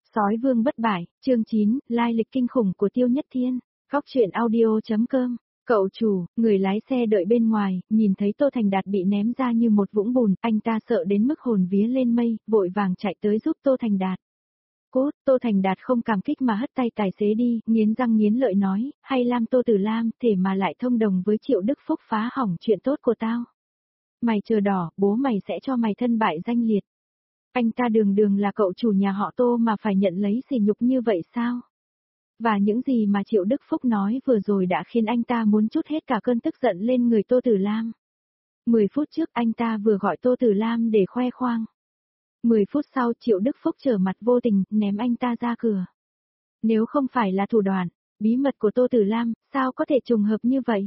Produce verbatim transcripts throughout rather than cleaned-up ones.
Sói vương bất bại, chương chín, lai lịch kinh khủng của Tiêu Nhất Thiên, góc truyện audio.com. Cậu chủ, người lái xe đợi bên ngoài, nhìn thấy Tô Thành Đạt bị ném ra như một vũng bùn, anh ta sợ đến mức hồn vía lên mây, vội vàng chạy tới giúp Tô Thành Đạt. Cốt, Tô Thành Đạt không cảm kích mà hất tay tài xế đi, nghiến răng nghiến lợi nói, hay Lam Tô Tử Lam, thể mà lại thông đồng với Triệu Đức Phúc phá hỏng chuyện tốt của tao. Mày chờ đỏ, bố mày sẽ cho mày thân bại danh liệt. Anh ta đường đường là cậu chủ nhà họ Tô mà phải nhận lấy sỉ nhục như vậy sao? Và những gì mà Triệu Đức Phúc nói vừa rồi đã khiến anh ta muốn trút hết cả cơn tức giận lên người Tô Tử Lam. Mười phút trước anh ta vừa gọi Tô Tử Lam để khoe khoang. Mười phút sau Triệu Đức Phúc trở mặt vô tình, ném anh ta ra cửa. Nếu không phải là thủ đoạn, bí mật của Tô Tử Lam, sao có thể trùng hợp như vậy?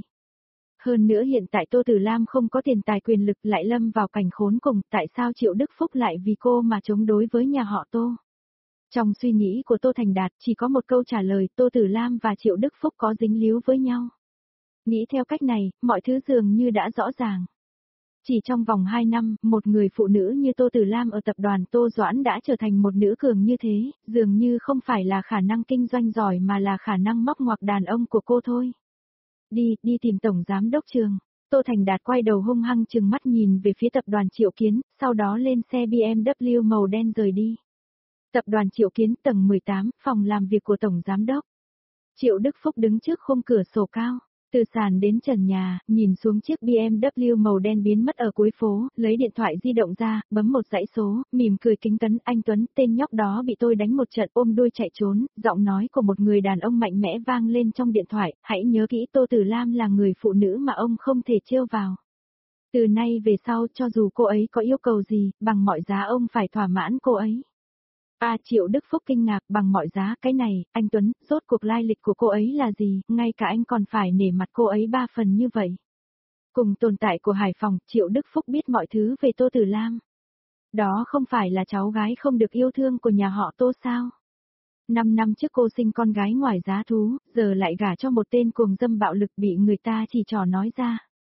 Hơn nữa hiện tại Tô Tử Lam không có tiền tài quyền lực lại lâm vào cảnh khốn cùng, tại sao Triệu Đức Phúc lại vì cô mà chống đối với nhà họ Tô? Trong suy nghĩ của Tô Thành Đạt chỉ có một câu trả lời, Tô Tử Lam và Triệu Đức Phúc có dính líu với nhau. Nghĩ theo cách này, mọi thứ dường như đã rõ ràng. Chỉ trong vòng hai năm, một người phụ nữ như Tô Tử Lam ở tập đoàn Tô Doãn đã trở thành một nữ cường như thế, dường như không phải là khả năng kinh doanh giỏi mà là khả năng móc ngoặc đàn ông của cô thôi. Đi, đi tìm Tổng Giám Đốc Trường. Tô Thành Đạt quay đầu hung hăng trừng mắt nhìn về phía tập đoàn Triệu Kiến, sau đó lên xe bê em vê màu đen rời đi. Tập đoàn Triệu Kiến tầng mười tám, phòng làm việc của Tổng Giám Đốc. Triệu Đức Phúc đứng trước khung cửa sổ cao, từ sàn đến trần nhà, nhìn xuống chiếc bê em vê màu đen biến mất ở cuối phố, lấy điện thoại di động ra, bấm một dãy số, mỉm cười kính cấn, anh Tuấn, tên nhóc đó bị tôi đánh một trận ôm đuôi chạy trốn, giọng nói của một người đàn ông mạnh mẽ vang lên trong điện thoại, hãy nhớ kỹ Tô Tử Lam là người phụ nữ mà ông không thể trêu vào. Từ nay về sau cho dù cô ấy có yêu cầu gì, bằng mọi giá ông phải thỏa mãn cô ấy. À, Triệu Đức Phúc kinh ngạc, bằng mọi giá, cái này, anh Tuấn, rốt cuộc lai lịch của cô ấy là gì, ngay cả anh còn phải nể mặt cô ấy ba phần như vậy. Cùng tồn tại của Hải Phòng, Triệu Đức Phúc biết mọi thứ về Tô Tử Lam. Đó không phải là cháu gái không được yêu thương của nhà họ Tô sao? Năm năm trước cô sinh con gái ngoài giá thú, giờ lại gả cho một tên cuồng dâm bạo lực bị người ta chỉ trò nói ra.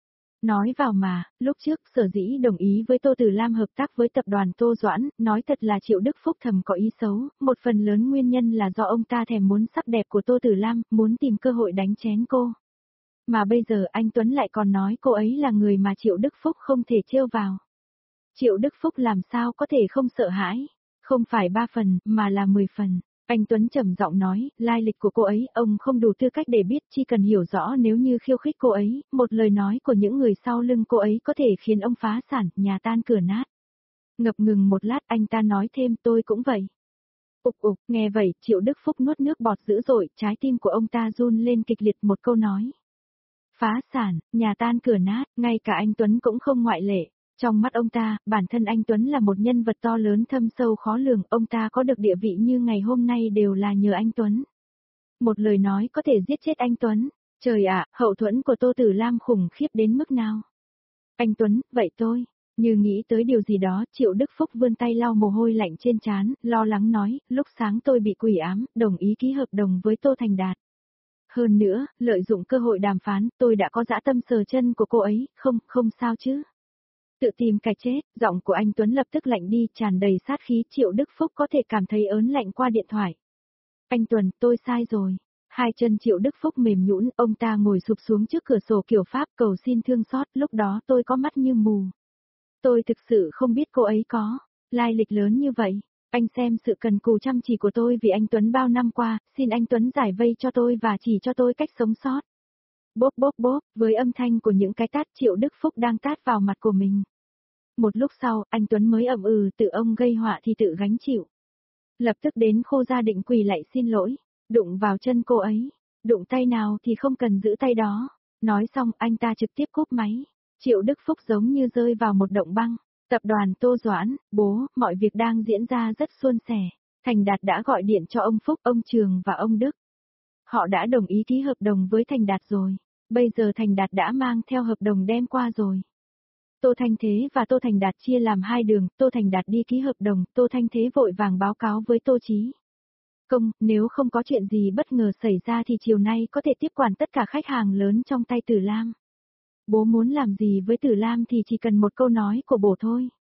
Nói vào mà, lúc trước Sở Dĩ đồng ý với Tô Tử Lam hợp tác với tập đoàn Tô Doãn, nói thật là Triệu Đức Phúc thầm có ý xấu, một phần lớn nguyên nhân là do ông ta thèm muốn sắc đẹp của Tô Tử Lam, muốn tìm cơ hội đánh chén cô. Mà bây giờ anh Tuấn lại còn nói cô ấy là người mà Triệu Đức Phúc không thể trêu vào. Triệu Đức Phúc làm sao có thể không sợ hãi, không phải ba phần, mà là mười phần. Anh Tuấn trầm giọng nói, lai lịch của cô ấy, ông không đủ tư cách để biết, chỉ cần hiểu rõ nếu như khiêu khích cô ấy, một lời nói của những người sau lưng cô ấy có thể khiến ông phá sản, nhà tan cửa nát. Ngập ngừng một lát anh ta nói thêm, tôi cũng vậy. Ục ục, nghe vậy, Triệu Đức Phúc nuốt nước bọt dữ dội, trái tim của ông ta run lên kịch liệt một câu nói. Phá sản, nhà tan cửa nát, ngay cả anh Tuấn cũng không ngoại lệ. Trong mắt ông ta, bản thân anh Tuấn là một nhân vật to lớn thâm sâu khó lường, ông ta có được địa vị như ngày hôm nay đều là nhờ anh Tuấn. Một lời nói có thể giết chết anh Tuấn. Trời ạ, hậu thuẫn của Tô Tử Lam khủng khiếp đến mức nào? Anh Tuấn, vậy tôi, như nghĩ tới điều gì đó, Triệu Đức Phúc vươn tay lau mồ hôi lạnh trên trán, lo lắng nói, lúc sáng tôi bị quỷ ám, đồng ý ký hợp đồng với Tô Thành Đạt. Hơn nữa, lợi dụng cơ hội đàm phán, tôi đã có dã tâm sờ chân của cô ấy, không, không sao chứ. Tự tìm cái chết, giọng của anh Tuấn lập tức lạnh đi, tràn đầy sát khí, Triệu Đức Phúc có thể cảm thấy ớn lạnh qua điện thoại. Anh Tuấn, tôi sai rồi. Hai chân Triệu Đức Phúc mềm nhũn, ông ta ngồi sụp xuống trước cửa sổ kiểu Pháp cầu xin thương xót, lúc đó tôi có mắt như mù. Tôi thực sự không biết cô ấy có lai lịch lớn như vậy. Anh xem sự cần cù chăm chỉ của tôi vì anh Tuấn bao năm qua, xin anh Tuấn giải vây cho tôi và chỉ cho tôi cách sống sót. Bốp bốp bốp, với âm thanh của những cái tát Triệu Đức Phúc đang tát vào mặt của mình. Một lúc sau, anh Tuấn mới ậm ừ, tự ông gây họa thì tự gánh chịu. Lập tức đến khô gia định quỳ lại xin lỗi, đụng vào chân cô ấy, đụng tay nào thì không cần giữ tay đó. Nói xong anh ta trực tiếp cúp máy. Triệu Đức Phúc giống như rơi vào một động băng. Tập đoàn Tô Doãn, bố, mọi việc đang diễn ra rất suôn sẻ. Thành Đạt đã gọi điện cho ông Phúc, ông Trường và ông Đức. Họ đã đồng ý ký hợp đồng với Thành Đạt rồi. Bây giờ Thành Đạt đã mang theo hợp đồng đem qua rồi. Tô Thanh Thế và Tô Thành Đạt chia làm hai đường, Tô Thành Đạt đi ký hợp đồng, Tô Thanh Thế vội vàng báo cáo với Tô Chí Công, nếu không có chuyện gì bất ngờ xảy ra thì chiều nay có thể tiếp quản tất cả khách hàng lớn trong tay Tử Lam. Bố muốn làm gì với Tử Lam thì chỉ cần một câu nói của bố thôi.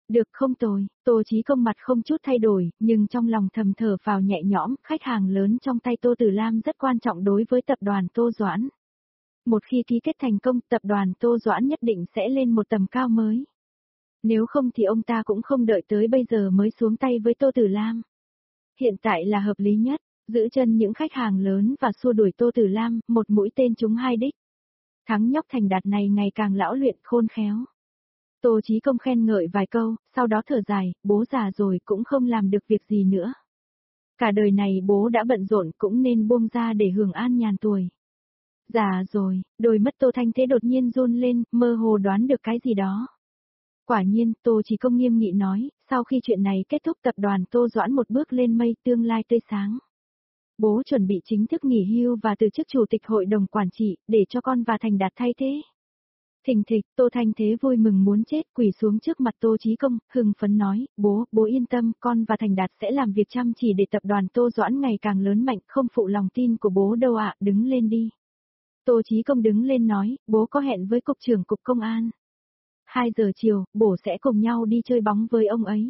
Được không tồi, Tô Chí Công mặt không chút thay đổi, nhưng trong lòng thầm thở phào nhẹ nhõm, khách hàng lớn trong tay Tô Tử Lam rất quan trọng đối với tập đoàn Tô Doãn. Một khi ký kết thành công, tập đoàn Tô Doãn nhất định sẽ lên một tầm cao mới. Nếu không thì ông ta cũng không đợi tới bây giờ mới xuống tay với Tô Tử Lam. Hiện tại là hợp lý nhất, giữ chân những khách hàng lớn và xua đuổi Tô Tử Lam, một mũi tên trúng hai đích. Thắng nhóc thành đạt này ngày càng lão luyện khôn khéo. Tô Chí Công khen ngợi vài câu, sau đó thở dài, bố già rồi cũng không làm được việc gì nữa. Cả đời này bố đã bận rộn cũng nên buông ra để hưởng an nhàn tuổi. Già rồi, đôi mắt Tô Thanh Thế đột nhiên run lên, mơ hồ đoán được cái gì đó. Quả nhiên, Tô Chí Công nghiêm nghị nói, sau khi chuyện này kết thúc tập đoàn Tô Doãn một bước lên mây, tương lai tươi sáng. Bố chuẩn bị chính thức nghỉ hưu và từ chức chủ tịch hội đồng quản trị, để cho con và Thành Đạt thay thế. Thình thịch, Tô Thanh Thế vui mừng muốn chết, quỳ xuống trước mặt Tô Chí Công, hưng phấn nói, bố, bố yên tâm, con và Thành Đạt sẽ làm việc chăm chỉ để tập đoàn Tô Doãn ngày càng lớn mạnh, không phụ lòng tin của bố đâu ạ, đứng lên đi. Tô Chí Công đứng lên nói, bố có hẹn với cục trưởng cục công an. hai giờ chiều, bố sẽ cùng nhau đi chơi bóng với ông ấy.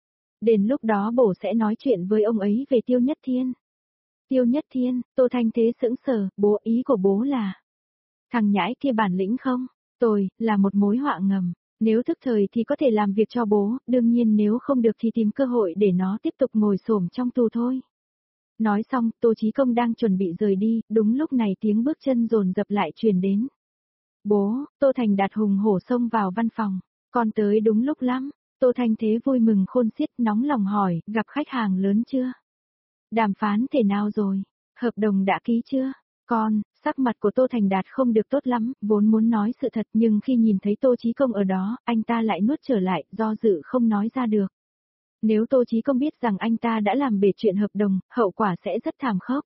Đến lúc đó bố sẽ nói chuyện với ông ấy về Tiêu Nhất Thiên. Tiêu Nhất Thiên, Tô Thanh Thế sững sờ, bố, ý của bố là. Thằng nhãi kia bản lĩnh không? Tôi, là một mối họa ngầm. Nếu thức thời thì có thể làm việc cho bố, đương nhiên nếu không được thì tìm cơ hội để nó tiếp tục ngồi xổm trong tù thôi. Nói xong, Tô Chí Công đang chuẩn bị rời đi, đúng lúc này tiếng bước chân dồn dập lại truyền đến. Bố, Tô Thành Đạt hùng hổ xông vào văn phòng. Con tới đúng lúc lắm. Tô Thanh Thế vui mừng khôn xiết, nóng lòng hỏi, gặp khách hàng lớn chưa? Đàm phán thế nào rồi? Hợp đồng đã ký chưa? Con, sắc mặt của Tô Thành Đạt không được tốt lắm, vốn muốn nói sự thật nhưng khi nhìn thấy Tô Chí Công ở đó, anh ta lại nuốt trở lại, do dự không nói ra được. Nếu Tô Chí Công biết rằng anh ta đã làm bể chuyện hợp đồng, hậu quả sẽ rất thảm khốc.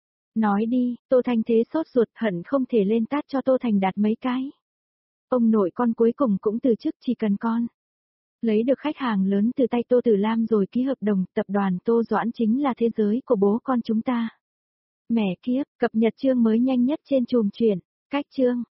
Nói đi, Tô Thanh Thế sốt ruột hận không thể lên tát cho Tô Thành Đạt mấy cái. Ông nội con cuối cùng cũng từ chức, chỉ cần con lấy được khách hàng lớn từ tay Tô Tử Lam rồi ký hợp đồng, tập đoàn Tô Doãn chính là thế giới của bố con chúng ta. Mẹ kiếp, cập nhật chương mới nhanh nhất trên chùm chuyện, cách chương.